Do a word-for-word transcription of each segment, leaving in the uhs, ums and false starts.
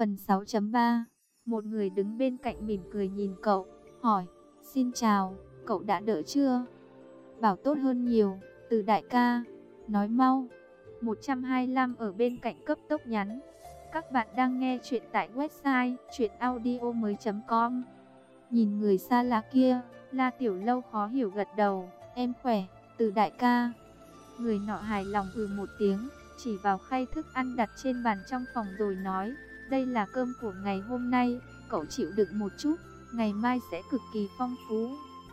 Phần sáu chấm ba. Một người đứng bên cạnh mỉm cười nhìn cậu, hỏi, xin chào, cậu đã đỡ chưa? Bảo tốt hơn nhiều, Từ đại ca, nói mau. một trăm hai mươi lăm ở bên cạnh cấp tốc nhắn. Các bạn đang nghe chuyện tại website truyện audio mới chấm com. Nhìn người xa lạ kia, La Tiểu Lâu khó hiểu gật đầu, em khỏe, Từ đại ca. Người nọ hài lòng ừ một tiếng, chỉ vào khay thức ăn đặt trên bàn trong phòng rồi nói, đây là cơm của ngày hôm nay, cậu chịu đựng một chút, ngày mai sẽ cực kỳ phong phú.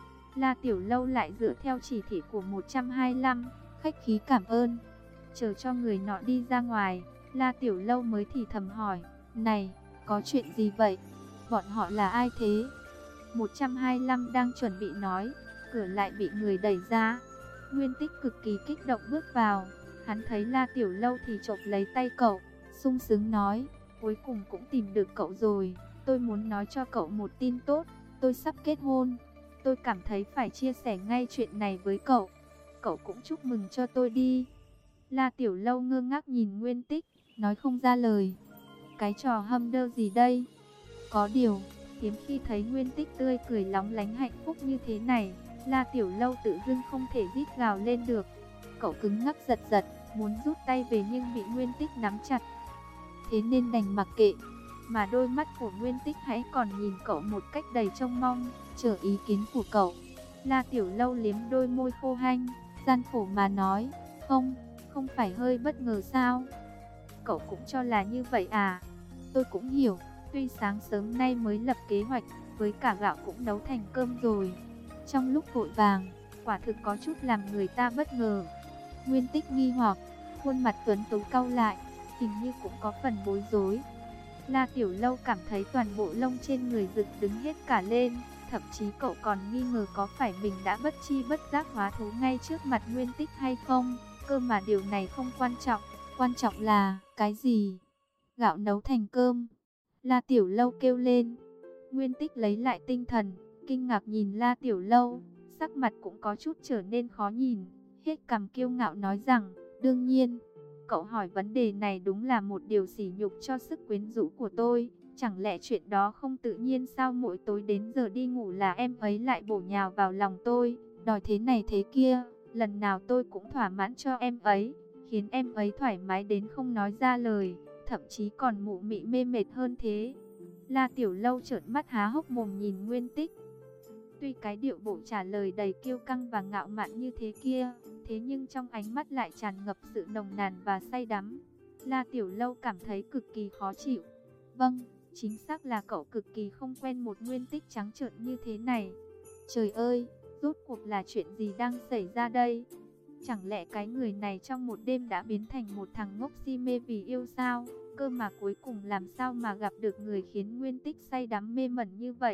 La Tiểu Lâu lại dựa theo chỉ thị của một trăm hai mươi lăm, khách khí cảm ơn. Chờ cho người nọ đi ra ngoài, La Tiểu Lâu mới thì thầm hỏi, này, có chuyện gì vậy? Bọn họ là ai thế? một trăm hai mươi lăm đang chuẩn bị nói, cửa lại bị người đẩy ra. Nguyên Tích cực kỳ kích động bước vào, hắn thấy La Tiểu Lâu thì chộp lấy tay cậu, sung sướng nói, cuối cùng cũng tìm được cậu rồi, tôi muốn nói cho cậu một tin tốt, tôi sắp kết hôn. Tôi cảm thấy phải chia sẻ ngay chuyện này với cậu, cậu cũng chúc mừng cho tôi đi. La Tiểu Lâu ngơ ngác nhìn Nguyên Tích, nói không ra lời. Cái trò hâm đơ gì đây? Có điều, hiếm khi thấy Nguyên Tích tươi cười lóng lánh hạnh phúc như thế này, La Tiểu Lâu tự dưng không thể rít gào lên được. Cậu cứng ngắc giật giật, muốn rút tay về nhưng bị Nguyên Tích nắm chặt. Thế nên đành mặc kệ, mà đôi mắt của Nguyên Tích hãy còn nhìn cậu một cách đầy trông mong, chờ ý kiến của cậu. La Tiểu Lâu liếm đôi môi khô hanh, gian khổ mà nói, không, không phải hơi bất ngờ sao? Cậu cũng cho là như vậy à? Tôi cũng hiểu, tuy sáng sớm nay mới lập kế hoạch, với cả gạo cũng nấu thành cơm rồi. Trong lúc vội vàng, quả thực có chút làm người ta bất ngờ. Nguyên Tích nghi hoặc, khuôn mặt tuấn tú cau lại, hình như cũng có phần bối rối. La Tiểu Lâu cảm thấy toàn bộ lông trên người dựng đứng hết cả lên, thậm chí cậu còn nghi ngờ có phải mình đã bất chi bất giác hóa thú ngay trước mặt Nguyên Tích hay không. Cơ mà điều này không quan trọng, quan trọng là cái gì? Gạo nấu thành cơm. La Tiểu Lâu kêu lên. Nguyên Tích lấy lại tinh thần, kinh ngạc nhìn La Tiểu Lâu, sắc mặt cũng có chút trở nên khó nhìn, hết cằm kiêu ngạo nói rằng, đương nhiên. Cậu hỏi vấn đề này đúng là một điều sỉ nhục cho sức quyến rũ của tôi. Chẳng lẽ chuyện đó không tự nhiên sao? Mỗi tối đến giờ đi ngủ là em ấy lại bổ nhào vào lòng tôi, đòi thế này thế kia. Lần nào tôi cũng thỏa mãn cho em ấy, khiến em ấy thoải mái đến không nói ra lời, thậm chí còn mụ mị mê mệt hơn thế. La Tiểu Lâu trợn mắt há hốc mồm nhìn Nguyên Tích. Tuy cái điệu bộ trả lời đầy kiêu căng và ngạo mạn như thế kia, thế nhưng trong ánh mắt lại tràn ngập sự nồng nàn và say đắm. La Tiểu Lâu cảm thấy cực kỳ khó chịu. Vâng, chính xác là cậu cực kỳ không quen một Nguyên Tích trắng trợn như thế này. Trời ơi, rốt cuộc là chuyện gì đang xảy ra đây? Chẳng lẽ cái người này trong một đêm đã biến thành một thằng ngốc si mê vì yêu sao? Cơ mà cuối cùng làm sao mà gặp được người khiến Nguyên Tích say đắm mê mẩn như vậy?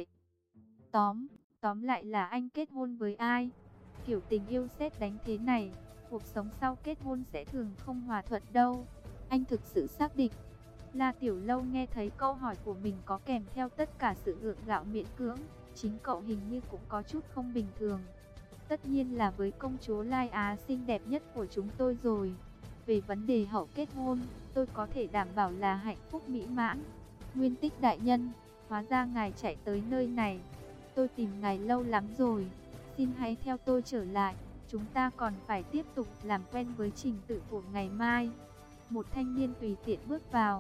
Tóm, tóm lại là anh kết hôn với ai? Kiểu tình yêu sét đánh thế này, cuộc sống sau kết hôn sẽ thường không hòa thuận đâu. Anh thực sự xác định. La Tiểu Lâu nghe thấy câu hỏi của mình có kèm theo tất cả sự gượng gạo miễn cưỡng, chính cậu hình như cũng có chút không bình thường. Tất nhiên là với công chúa Lai Á xinh đẹp nhất của chúng tôi rồi. Về vấn đề hậu kết hôn, tôi có thể đảm bảo là hạnh phúc mỹ mãn. Nguyên Tích đại nhân, hóa ra ngài chạy tới nơi này. Tôi tìm ngài lâu lắm rồi. Xin hãy theo tôi trở lại. Chúng ta còn phải tiếp tục làm quen với trình tự của ngày mai. Một thanh niên tùy tiện bước vào.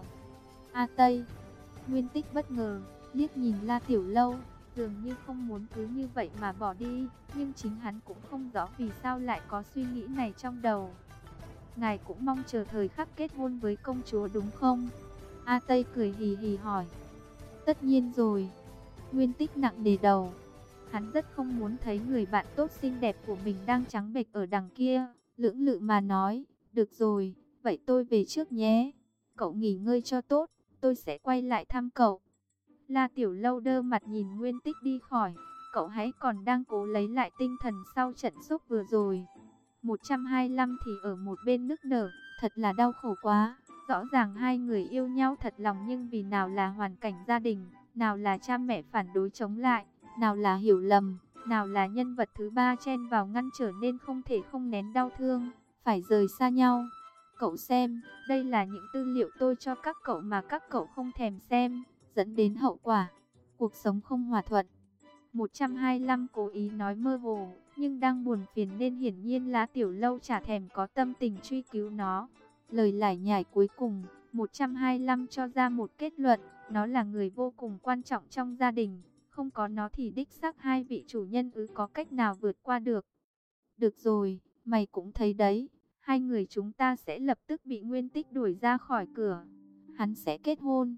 A Tây. Nguyên Tích bất ngờ, liếc nhìn La Tiểu Lâu, dường như không muốn cứ như vậy mà bỏ đi, nhưng chính hắn cũng không rõ vì sao lại có suy nghĩ này trong đầu. Ngài cũng mong chờ thời khắc kết hôn với công chúa đúng không? A Tây cười hì hì hỏi. Tất nhiên rồi. Nguyên Tích nặng nề đầu. Hắn rất không muốn thấy người bạn tốt xinh đẹp của mình đang trắng bệch ở đằng kia, lưỡng lự mà nói, được rồi, vậy tôi về trước nhé. Cậu nghỉ ngơi cho tốt, tôi sẽ quay lại thăm cậu. La Tiểu Lâu đơ mặt nhìn Nguyên Tích đi khỏi, cậu hãy còn đang cố lấy lại tinh thần sau trận sốc vừa rồi. một trăm hai mươi lăm thì ở một bên nức nở, thật là đau khổ quá. Rõ ràng hai người yêu nhau thật lòng nhưng vì nào là hoàn cảnh gia đình, nào là cha mẹ phản đối chống lại, nào là hiểu lầm, nào là nhân vật thứ ba chen vào ngăn trở nên không thể không nén đau thương, phải rời xa nhau. Cậu xem, đây là những tư liệu tôi cho các cậu mà các cậu không thèm xem, dẫn đến hậu quả, cuộc sống không hòa thuận. một trăm hai mươi lăm cố ý nói mơ hồ, nhưng đang buồn phiền nên hiển nhiên La Tiểu Lâu chả thèm có tâm tình truy cứu nó. Lời lải nhải cuối cùng, một trăm hai mươi lăm cho ra một kết luận, nó là người vô cùng quan trọng trong gia đình, không có nó thì đích xác hai vị chủ nhân ư có cách nào vượt qua được. Được rồi, mày cũng thấy đấy, hai người chúng ta sẽ lập tức bị Nguyên Tích đuổi ra khỏi cửa. Hắn sẽ kết hôn,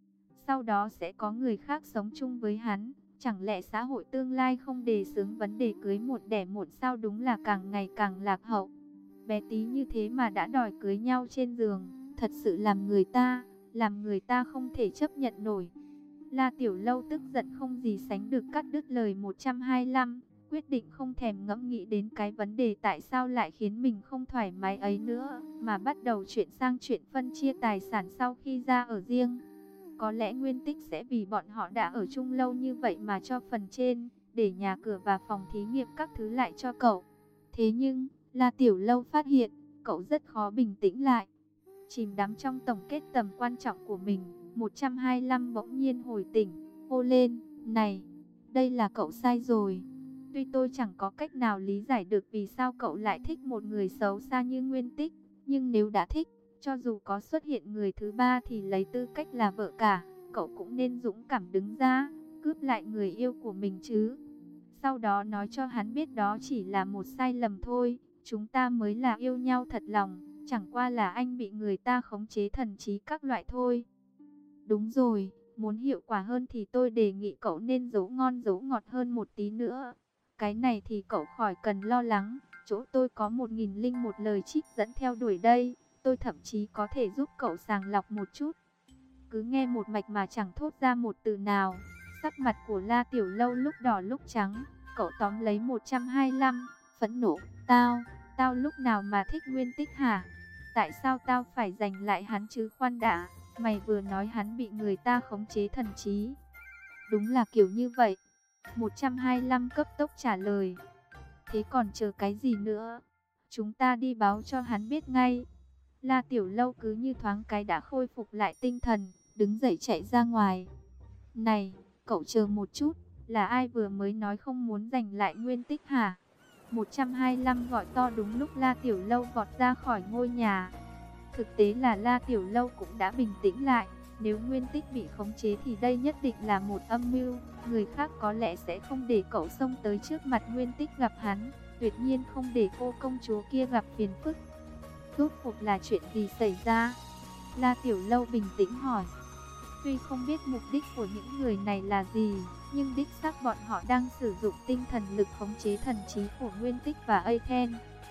sau đó sẽ có người khác sống chung với hắn. Chẳng lẽ xã hội tương lai không đề xướng vấn đề cưới một đẻ một sao, đúng là càng ngày càng lạc hậu. Bé tí như thế mà đã đòi cưới nhau trên giường, thật sự làm người ta, làm người ta không thể chấp nhận nổi. La Tiểu Lâu tức giận không gì sánh được cắt đứt lời một trăm hai mươi lăm, quyết định không thèm ngẫm nghĩ đến cái vấn đề tại sao lại khiến mình không thoải mái ấy nữa, mà bắt đầu chuyển sang chuyện phân chia tài sản sau khi ra ở riêng. Có lẽ Nguyên Tích sẽ vì bọn họ đã ở chung lâu như vậy mà cho phần trên, để nhà cửa và phòng thí nghiệm các thứ lại cho cậu. Thế nhưng, La Tiểu Lâu phát hiện, cậu rất khó bình tĩnh lại. Chìm đắm trong tổng kết tầm quan trọng của mình, một trăm hai mươi lăm bỗng nhiên hồi tỉnh, hô lên, này, đây là cậu sai rồi. Tuy tôi chẳng có cách nào lý giải được vì sao cậu lại thích một người xấu xa như Nguyên Tích, nhưng nếu đã thích, cho dù có xuất hiện người thứ ba thì lấy tư cách là vợ cả, cậu cũng nên dũng cảm đứng ra, cướp lại người yêu của mình chứ. Sau đó nói cho hắn biết đó chỉ là một sai lầm thôi, chúng ta mới là yêu nhau thật lòng, chẳng qua là anh bị người ta khống chế thần trí các loại thôi. Đúng rồi, muốn hiệu quả hơn thì tôi đề nghị cậu nên giấu ngon giấu ngọt hơn một tí nữa. Cái này thì cậu khỏi cần lo lắng, chỗ tôi có một nghìn linh một lời trích dẫn theo đuổi đây. Tôi thậm chí có thể giúp cậu sàng lọc một chút. Cứ nghe một mạch mà chẳng thốt ra một từ nào. Sắc mặt của La Tiểu Lâu lúc đỏ lúc trắng. Cậu tóm lấy một trăm hai mươi lăm, phẫn nộ. Tao, tao lúc nào mà thích Nguyên Tích hả? Tại sao tao phải giành lại hắn chứ? Khoan đã, mày vừa nói hắn bị người ta khống chế thần trí. Đúng là kiểu như vậy. một trăm hai mươi lăm cấp tốc trả lời. Thế còn chờ cái gì nữa? Chúng ta đi báo cho hắn biết ngay. La Tiểu Lâu cứ như thoáng cái đã khôi phục lại tinh thần, đứng dậy chạy ra ngoài. Này, cậu chờ một chút, là ai vừa mới nói không muốn giành lại Nguyên Tích hả? một trăm hai mươi lăm gọi to đúng lúc La Tiểu Lâu vọt ra khỏi ngôi nhà. Thực tế là La Tiểu Lâu cũng đã bình tĩnh lại, nếu Nguyên Tích bị khống chế thì đây nhất định là một âm mưu, người khác có lẽ sẽ không để cậu xông tới trước mặt Nguyên Tích gặp hắn, tuyệt nhiên không để cô công chúa kia gặp phiền phức. Rốt cuộc là chuyện gì xảy ra? La Tiểu Lâu bình tĩnh hỏi. Tuy không biết mục đích của những người này là gì, nhưng đích xác bọn họ đang sử dụng tinh thần lực khống chế thần trí của Nguyên Tích và Athena.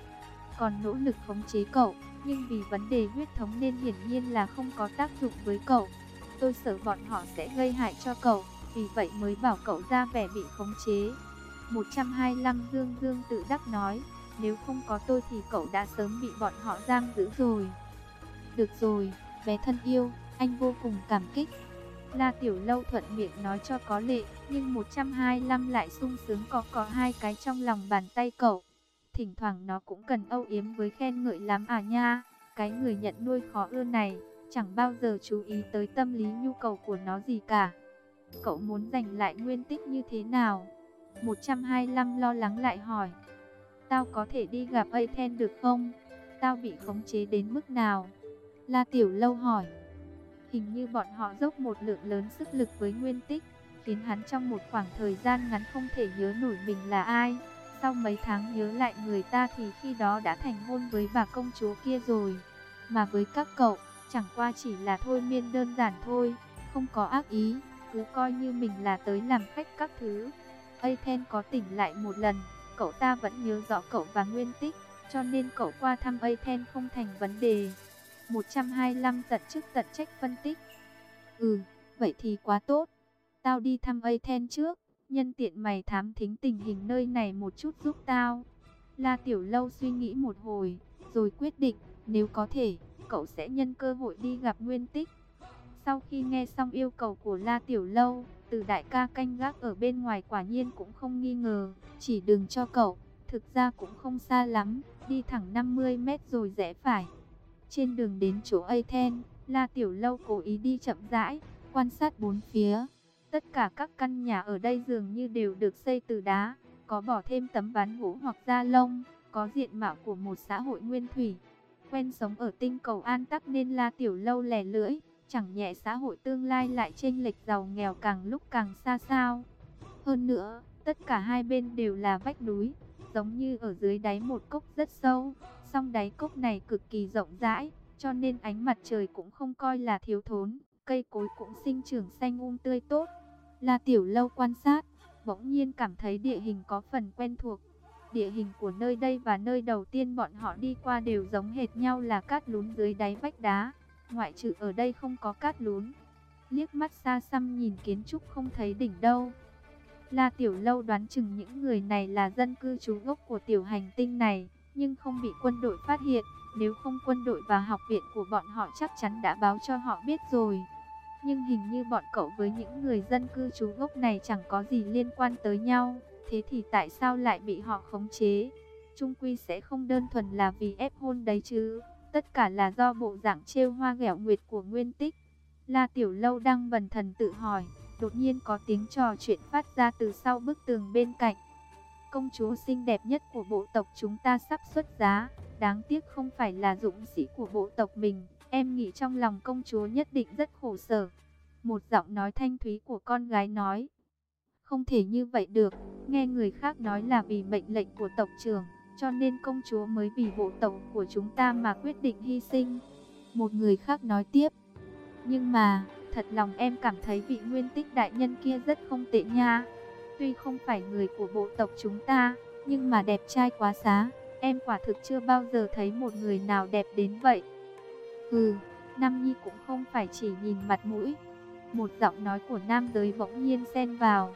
Còn nỗ lực khống chế cậu, nhưng vì vấn đề huyết thống nên hiển nhiên là không có tác dụng với cậu. Tôi sợ bọn họ sẽ gây hại cho cậu, vì vậy mới bảo cậu ra vẻ bị khống chế. một trăm hai mươi lăm Dương Dương tự đắc nói. Nếu không có tôi thì cậu đã sớm bị bọn họ giam giữ rồi. Được rồi, bé thân yêu, anh vô cùng cảm kích. La Tiểu Lâu thuận miệng nói cho có lệ, nhưng một trăm hai mươi lăm lại sung sướng có có hai cái trong lòng bàn tay cậu. Thỉnh thoảng nó cũng cần âu yếm với khen ngợi lắm à nha. Cái người nhận nuôi khó ưa này, chẳng bao giờ chú ý tới tâm lý nhu cầu của nó gì cả. Cậu muốn giành lại Nguyên Tích như thế nào? một trăm hai mươi lăm lo lắng lại hỏi. Tao có thể đi gặp Athena được không? Tao bị khống chế đến mức nào? La Tiểu Lâu hỏi. Hình như bọn họ dốc một lượng lớn sức lực với Nguyên Tích, khiến hắn trong một khoảng thời gian ngắn không thể nhớ nổi mình là ai. Sau mấy tháng nhớ lại người ta thì khi đó đã thành hôn với bà công chúa kia rồi. Mà với các cậu, chẳng qua chỉ là thôi miên đơn giản thôi, không có ác ý, cứ coi như mình là tới làm khách các thứ. Athena có tỉnh lại một lần, cậu ta vẫn nhớ rõ cậu và Nguyên Tích, cho nên cậu qua thăm Athena không thành vấn đề. một trăm hai mươi lăm tận chức tận trách phân tích. Ừ, vậy thì quá tốt. Tao đi thăm Athena trước, nhân tiện mày thám thính tình hình nơi này một chút giúp tao. La Tiểu Lâu suy nghĩ một hồi, rồi quyết định, nếu có thể, cậu sẽ nhân cơ hội đi gặp Nguyên Tích. Sau khi nghe xong yêu cầu của La Tiểu Lâu, Từ đại ca canh gác ở bên ngoài quả nhiên cũng không nghi ngờ, chỉ đường cho cậu, thực ra cũng không xa lắm, đi thẳng năm mươi mét rồi rẽ phải. Trên đường đến chỗ Athens, La Tiểu Lâu cố ý đi chậm rãi, quan sát bốn phía. Tất cả các căn nhà ở đây dường như đều được xây từ đá, có bỏ thêm tấm ván gỗ hoặc da lông, có diện mạo của một xã hội nguyên thủy. Quen sống ở tinh cầu An Tắc nên La Tiểu Lâu lè lưỡi, chẳng nhẽ xã hội tương lai lại chênh lệch giàu nghèo càng lúc càng xa sao. Hơn nữa, tất cả hai bên đều là vách núi, giống như ở dưới đáy một cốc rất sâu, song đáy cốc này cực kỳ rộng rãi, cho nên ánh mặt trời cũng không coi là thiếu thốn, cây cối cũng sinh trưởng xanh um tươi tốt. La Tiểu Lâu quan sát, bỗng nhiên cảm thấy địa hình có phần quen thuộc. Địa hình của nơi đây và nơi đầu tiên bọn họ đi qua đều giống hệt nhau, là cát lún dưới đáy vách đá, ngoại trừ ở đây không có cát lún. Liếc mắt xa xăm nhìn kiến trúc không thấy đỉnh đâu. La Tiểu Lâu đoán chừng những người này là dân cư trú gốc của tiểu hành tinh này, nhưng không bị quân đội phát hiện. Nếu không, quân đội và học viện của bọn họ chắc chắn đã báo cho họ biết rồi. Nhưng hình như bọn cậu với những người dân cư trú gốc này chẳng có gì liên quan tới nhau. Thế thì tại sao lại bị họ khống chế? Chung quy sẽ không đơn thuần là vì ép hôn đấy chứ. Tất cả là do bộ dạng trêu hoa ghẹo nguyệt của Nguyên Tích. La Tiểu Lâu đang bần thần tự hỏi. Đột nhiên có tiếng trò chuyện phát ra từ sau bức tường bên cạnh. Công chúa xinh đẹp nhất của bộ tộc chúng ta sắp xuất giá. Đáng tiếc không phải là dũng sĩ của bộ tộc mình. Em nghĩ trong lòng công chúa nhất định rất khổ sở. Một giọng nói thanh thúy của con gái nói. Không thể như vậy được. Nghe người khác nói là vì mệnh lệnh của tộc trưởng, cho nên công chúa mới vì bộ tộc của chúng ta mà quyết định hy sinh. Một người khác nói tiếp. Nhưng mà, thật lòng em cảm thấy vị Nguyên Tích đại nhân kia rất không tệ nha. Tuy không phải người của bộ tộc chúng ta, nhưng mà đẹp trai quá xá. Em quả thực chưa bao giờ thấy một người nào đẹp đến vậy. Hừ, Nam Nhi cũng không phải chỉ nhìn mặt mũi. Một giọng nói của nam giới bỗng nhiên xen vào.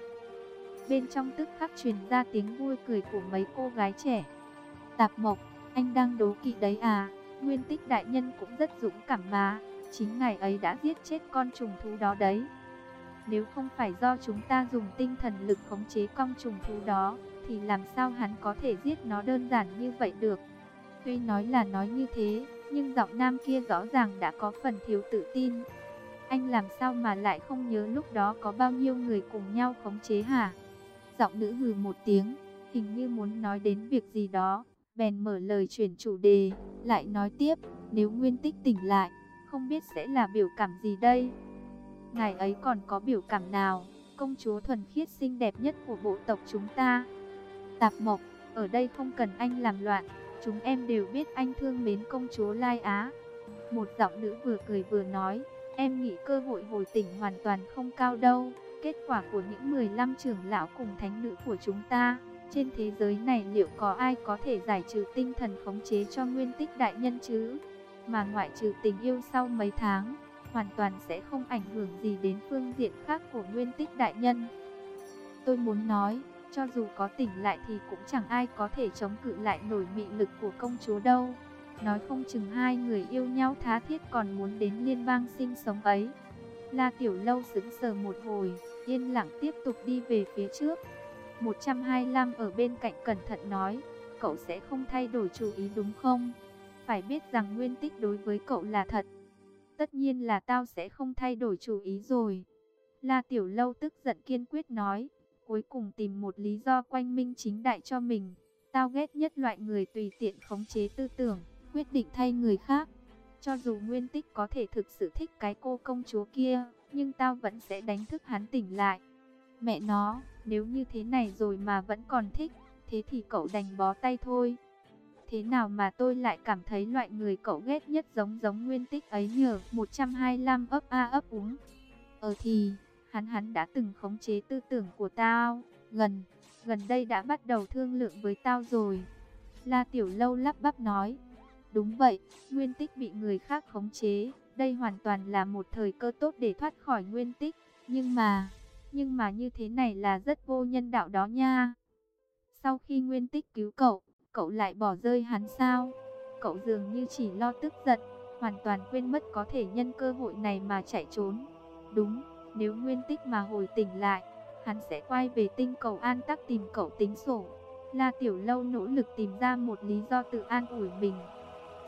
Bên trong tức khắc truyền ra tiếng vui cười của mấy cô gái trẻ. Tạp Mộc, anh đang đố kỵ đấy à? Nguyên Tích đại nhân cũng rất dũng cảm mà. Chính ngài ấy đã giết chết con trùng thú đó đấy. Nếu không phải do chúng ta dùng tinh thần lực khống chế con trùng thú đó, thì làm sao hắn có thể giết nó đơn giản như vậy được? Tuy nói là nói như thế, nhưng giọng nam kia rõ ràng đã có phần thiếu tự tin. Anh làm sao mà lại không nhớ lúc đó có bao nhiêu người cùng nhau khống chế hả? Giọng nữ hừ một tiếng, hình như muốn nói đến việc gì đó, bèn mở lời chuyển chủ đề, lại nói tiếp, nếu Nguyên Tích tỉnh lại, không biết sẽ là biểu cảm gì đây? Ngài ấy còn có biểu cảm nào? Công chúa thuần khiết xinh đẹp nhất của bộ tộc chúng ta. Tạp Mộc, ở đây không cần anh làm loạn, chúng em đều biết anh thương mến công chúa Lai Á. Một giọng nữ vừa cười vừa nói, em nghĩ cơ hội hồi tỉnh hoàn toàn không cao đâu. Kết quả của những mười lăm trưởng lão cùng thánh nữ của chúng ta, trên thế giới này liệu có ai có thể giải trừ tinh thần khống chế cho Nguyên Tích đại nhân chứ? Mà ngoại trừ tình yêu sau mấy tháng, hoàn toàn sẽ không ảnh hưởng gì đến phương diện khác của Nguyên Tích đại nhân. Tôi muốn nói, cho dù có tỉnh lại thì cũng chẳng ai có thể chống cự lại nổi mị lực của công chúa đâu. Nói không chừng hai người yêu nhau tha thiết còn muốn đến liên bang sinh sống ấy. La Tiểu Lâu sững sờ một hồi, yên lặng tiếp tục đi về phía trước. một trăm hai mươi lăm ở bên cạnh cẩn thận nói, cậu sẽ không thay đổi chủ ý đúng không? Phải biết rằng Nguyên Tích đối với cậu là thật. Tất nhiên là tao sẽ không thay đổi chủ ý rồi. La Tiểu Lâu tức giận kiên quyết nói, cuối cùng tìm một lý do quanh minh chính đại cho mình. Tao ghét nhất loại người tùy tiện khống chế tư tưởng, quyết định thay người khác. Cho dù Nguyên Tích có thể thực sự thích cái cô công chúa kia, nhưng tao vẫn sẽ đánh thức hắn tỉnh lại. Mẹ nó, nếu như thế này rồi mà vẫn còn thích, thế thì cậu đành bó tay thôi. Thế nào mà tôi lại cảm thấy loại người cậu ghét nhất giống giống Nguyên Tích ấy nhờ? Một trăm hai mươi lăm ấp a ấp úng. Ờ thì, hắn hắn đã từng khống chế tư tưởng của tao, gần, gần đây đã bắt đầu thương lượng với tao rồi. La Tiểu Lâu lắp bắp nói. Đúng vậy, Nguyên Tích bị người khác khống chế, đây hoàn toàn là một thời cơ tốt để thoát khỏi Nguyên Tích. Nhưng mà, nhưng mà như thế này là rất vô nhân đạo đó nha. Sau khi Nguyên Tích cứu cậu, cậu lại bỏ rơi hắn sao? Cậu dường như chỉ lo tức giận, hoàn toàn quên mất có thể nhân cơ hội này mà chạy trốn. Đúng, nếu Nguyên Tích mà hồi tỉnh lại, hắn sẽ quay về tinh cầu An Tắc tìm cậu tính sổ. La Tiểu Lâu nỗ lực tìm ra một lý do tự an ủi mình.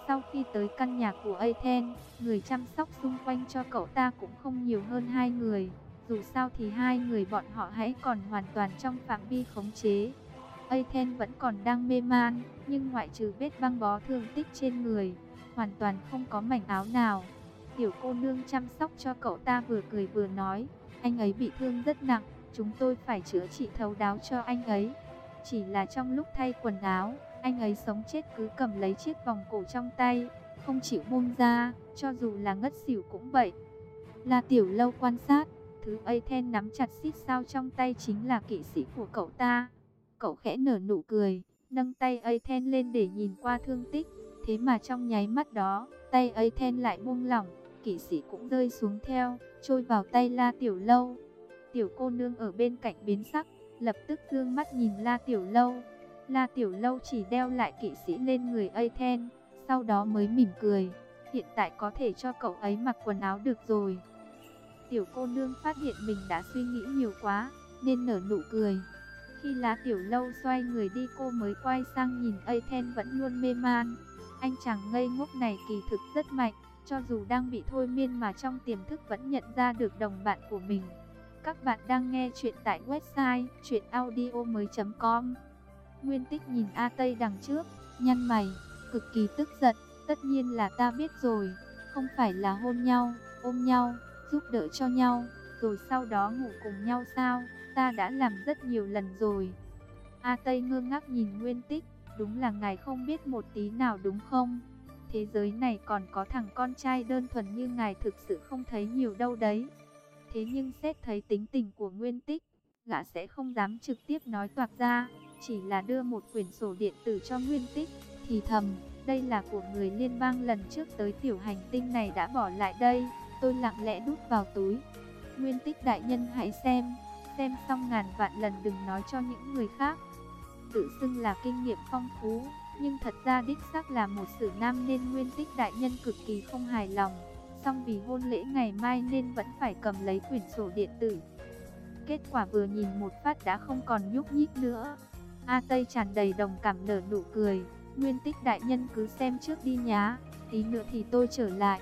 Sau khi tới căn nhà của Athens, người chăm sóc xung quanh cho cậu ta cũng không nhiều hơn hai người. Dù sao thì hai người bọn họ hãy còn hoàn toàn trong phạm vi khống chế. Athens vẫn còn đang mê man, nhưng ngoại trừ vết băng bó thương tích trên người, hoàn toàn không có mảnh áo nào. Tiểu cô nương chăm sóc cho cậu ta vừa cười vừa nói, anh ấy bị thương rất nặng, chúng tôi phải chữa trị thấu đáo cho anh ấy. Chỉ là trong lúc thay quần áo, anh ấy sống chết cứ cầm lấy chiếc vòng cổ trong tay, không chịu buông ra, cho dù là ngất xỉu cũng vậy. La Tiểu Lâu quan sát, thứ Athens nắm chặt xít sao trong tay chính là kỵ sĩ của cậu ta. Cậu khẽ nở nụ cười, nâng tay Athens lên để nhìn qua thương tích. Thế mà trong nháy mắt đó, tay Athens lại buông lỏng, kỵ sĩ cũng rơi xuống theo, trôi vào tay La Tiểu Lâu. Tiểu cô nương ở bên cạnh biến sắc, lập tức dương mắt nhìn La Tiểu Lâu. La Tiểu Lâu chỉ đeo lại kỵ sĩ lên người Athens, sau đó mới mỉm cười. Hiện tại có thể cho cậu ấy mặc quần áo được rồi. Tiểu cô nương phát hiện mình đã suy nghĩ nhiều quá, nên nở nụ cười. Khi La Tiểu Lâu xoay người đi, cô mới quay sang nhìn Athens vẫn luôn mê man. Anh chàng ngây ngốc này kỳ thực rất mạnh, cho dù đang bị thôi miên mà trong tiềm thức vẫn nhận ra được đồng bạn của mình. Các bạn đang nghe chuyện tại website truyện audio mới chấm com. Nguyên Tích nhìn A Tây đằng trước, nhăn mày, cực kỳ tức giận. Tất nhiên là ta biết rồi, không phải là hôn nhau, ôm nhau, giúp đỡ cho nhau, rồi sau đó ngủ cùng nhau sao? Ta đã làm rất nhiều lần rồi. A Tây ngơ ngác nhìn Nguyên Tích, đúng là ngài không biết một tí nào đúng không? Thế giới này còn có thằng con trai đơn thuần như ngài thực sự không thấy nhiều đâu đấy. Thế nhưng xét thấy tính tình của Nguyên Tích, gã sẽ không dám trực tiếp nói toạc ra, chỉ là đưa một quyển sổ điện tử cho Nguyên Tích, thì thầm, đây là của người liên bang lần trước tới tiểu hành tinh này đã bỏ lại đây, tôi lặng lẽ đút vào túi. Nguyên Tích đại nhân hãy xem, xem xong ngàn vạn lần đừng nói cho những người khác. Tự xưng là kinh nghiệm phong phú, nhưng thật ra đích xác là một sử nam nên Nguyên Tích đại nhân cực kỳ không hài lòng. Xong vì hôn lễ ngày mai nên vẫn phải cầm lấy quyển sổ điện tử. Kết quả vừa nhìn một phát đã không còn nhúc nhích nữa. A Tây tràn đầy đồng cảm nở nụ cười. Nguyên Tích đại nhân cứ xem trước đi nhá, tí nữa thì tôi trở lại.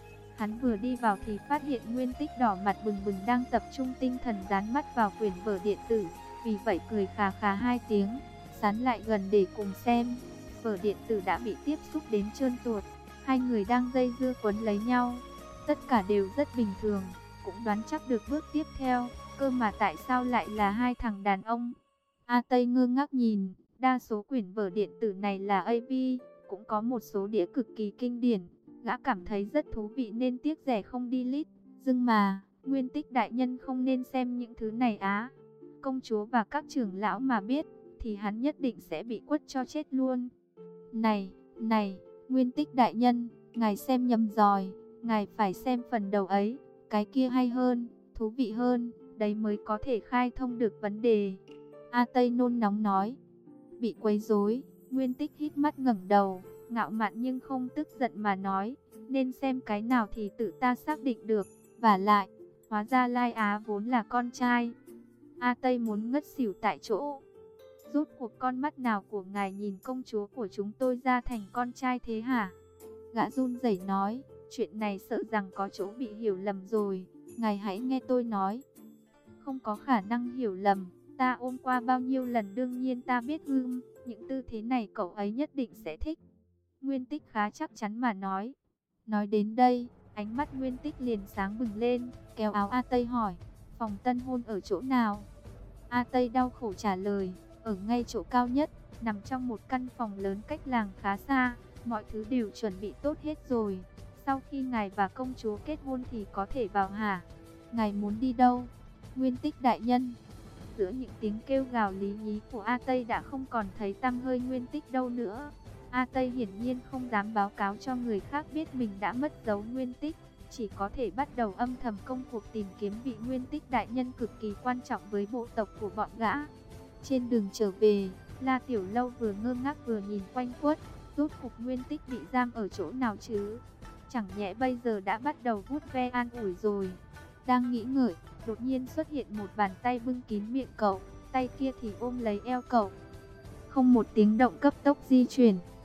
Hắn vừa đi vào thì phát hiện Nguyên Tích đỏ mặt bừng bừng đang tập trung tinh thần dán mắt vào quyển vở điện tử. Vì vậy cười khà khà hai tiếng, dán lại gần để cùng xem. Vở điện tử đã bị tiếp xúc đến trơn tuột. Hai người đang dây dưa quấn lấy nhau. Tất cả đều rất bình thường, cũng đoán chắc được bước tiếp theo. Cơ mà tại sao lại là hai thằng đàn ông? A Tây ngơ ngác nhìn, đa số quyển vở điện tử này là a vê, cũng có một số đĩa cực kỳ kinh điển. Gã cảm thấy rất thú vị nên tiếc rẻ không delete. Nhưng mà, Nguyên Tích đại nhân không nên xem những thứ này á. Công chúa và các trưởng lão mà biết, thì hắn nhất định sẽ bị quất cho chết luôn. Này, này, Nguyên Tích đại nhân, ngài xem nhầm rồi, ngài phải xem phần đầu ấy, cái kia hay hơn, thú vị hơn, đấy mới có thể khai thông được vấn đề. A Tây nôn nóng nói. Bị quấy rối, Nguyên Tích hít mắt ngẩng đầu, ngạo mạn nhưng không tức giận mà nói, nên xem cái nào thì tự ta xác định được, vả lại, hóa ra Lai Á vốn là con trai. A Tây muốn ngất xỉu tại chỗ. Rốt cuộc con mắt nào của ngài nhìn công chúa của chúng tôi ra thành con trai thế hả? Gã run rẩy nói, chuyện này sợ rằng có chỗ bị hiểu lầm rồi, ngài hãy nghe tôi nói. Không có khả năng hiểu lầm, ta ôm qua bao nhiêu lần đương nhiên ta biết hưm, những tư thế này cậu ấy nhất định sẽ thích. Nguyên Tích khá chắc chắn mà nói. Nói đến đây, ánh mắt Nguyên Tích liền sáng bừng lên, kéo áo A Tây hỏi, phòng tân hôn ở chỗ nào? A Tây đau khổ trả lời, ở ngay chỗ cao nhất, nằm trong một căn phòng lớn cách làng khá xa, mọi thứ đều chuẩn bị tốt hết rồi. Sau khi ngài và công chúa kết hôn thì có thể vào hả? Ngài muốn đi đâu? Nguyên Tích đại nhân. Giữa những tiếng kêu gào lý nhí của A Tây đã không còn thấy tăm hơi Nguyên Tích đâu nữa. A Tây hiển nhiên không dám báo cáo cho người khác biết mình đã mất dấu Nguyên Tích, chỉ có thể bắt đầu âm thầm công cuộc tìm kiếm vị Nguyên Tích đại nhân cực kỳ quan trọng với bộ tộc của bọn gã. Trên đường trở về, La Tiểu Lâu vừa ngơ ngác vừa nhìn quanh quất, rốt cuộc Nguyên Tích bị giam ở chỗ nào chứ? Chẳng nhẽ bây giờ đã bắt đầu vuốt ve an ủi rồi. Đang nghĩ ngợi, đột nhiên xuất hiện một bàn tay bưng kín miệng cậu, tay kia thì ôm lấy eo cậu. Không một tiếng động cấp tốc di chuyển,